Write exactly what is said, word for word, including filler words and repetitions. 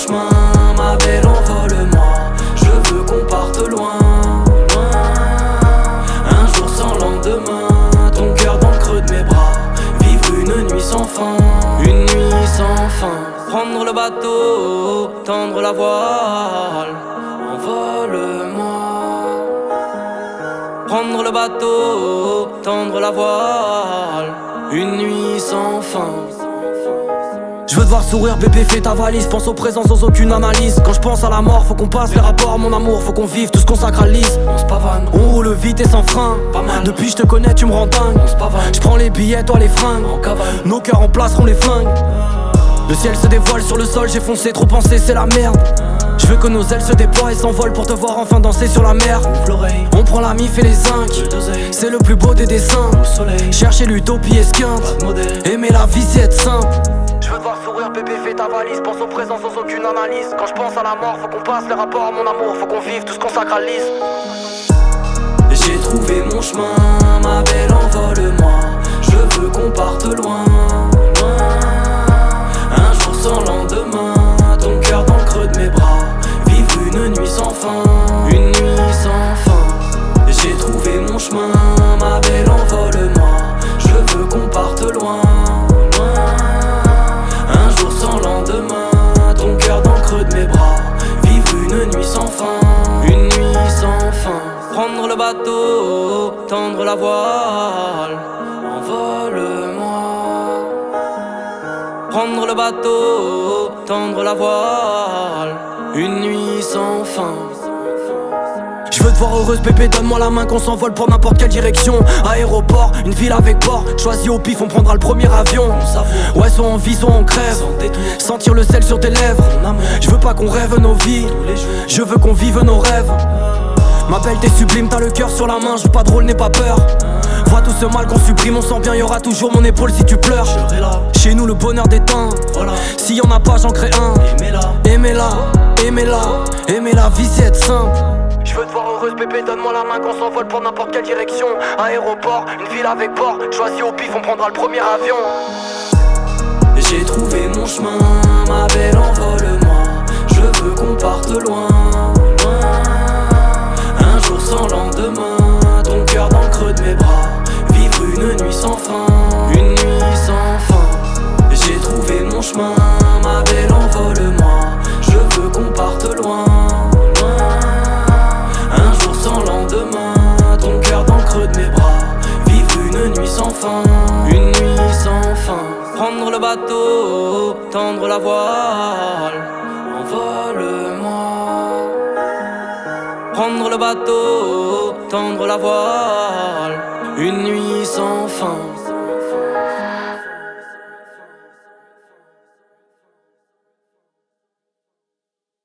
chemin, ma belle, envole-moi. Je veux qu'on parte loin, loin. Un jour sans lendemain, ton cœur dans le creux de mes bras. Vivre une nuit sans fin, une nuit sans fin. Prendre le bateau, tendre la voile, envole-moi. Prendre le bateau, tendre la voile, une nuit sans fin. Je veux te voir sourire, bébé, fais ta valise. Pense au présent sans aucune analyse. Quand je pense à la mort, faut qu'on passe les rapports, mon amour. Faut qu'on vive, tout se consacralise. On se pavane, on roule vite et sans frein. Pas mal. Depuis je te connais, tu me rends dingue. On se pavane, je prends les billets, toi les fringues. On cavale, nos cœurs remplaceront les flingues. Le ciel se dévoile sur le sol, j'ai foncé, trop pensé, c'est la merde. Je veux que nos ailes se déploient et s'envolent pour te voir enfin danser sur la mer. On prend la mif et les zincs, c'est le plus beau des dessins. Chercher l'utopie esquinte, aimer la vie c'est être simple. Je veux te voir sourire, bébé, fais ta valise. Pense au présent sans aucune analyse. Quand je pense à la mort, faut qu'on passe les rapports, mon amour. Faut qu'on vive, tout se consacralise. J'ai trouvé mon chemin, ma belle, envole-moi. Je veux qu'on parte loin, loin. Un jour sans lendemain, ton cœur dans le creux de mes bras. Vivre une nuit sans fin, une nuit sans fin. J'ai trouvé mon chemin, ma belle, envole-moi. Je veux qu'on parte loin, loin. Un jour sans lendemain, ton cœur dans le creux de mes bras. Vivre une nuit sans fin, une nuit sans fin. Prendre le bateau, tendre la voile, envole-moi. Prendre le bateau, tendre la voile, une nuit sans fin. Je veux te voir heureuse, bébé, donne-moi la main qu'on s'envole pour n'importe quelle direction. Aéroport, une ville avec port, choisis au pif, on prendra le premier avion. Ouais, soit on vit, soit on crève. Sentir le sel sur tes lèvres. Je veux pas qu'on rêve nos vies, je veux qu'on vive nos rêves. Ma belle, t'es sublime, t'as le cœur sur la main, je veux pas de rôle, n'aie pas peur. Vois tout ce mal qu'on supprime, on sent bien, y'aura toujours mon épaule si tu pleures. Chez nous le bonheur d'éteint, voilà. S'il y en a pas, j'en crée un. Aimez-la, aimez-la, aimez-la, aimer la vie c'est être simple. Je veux te voir heureuse, bébé, donne-moi la main qu'on s'envole pour n'importe quelle direction. Aéroport, une ville avec port, choisis au pif, on prendra le premier avion. J'ai trouvé mon chemin, ma belle, envole-moi. Je veux qu'on parte loin, loin. Un jour sans lendemain, ton cœur dans le creux de mes bras. Vivre une nuit sans fin, une nuit sans fin. J'ai trouvé mon chemin, ma belle, envole-moi. Je veux qu'on parte loin, loin. Un jour sans lendemain, ton cœur dans le creux de mes bras. Vivre une nuit sans fin, une nuit sans fin. Prendre le bateau, tendre la voile, envole-moi. Prendre le bateau, tendre la voile, une nuit sans fin.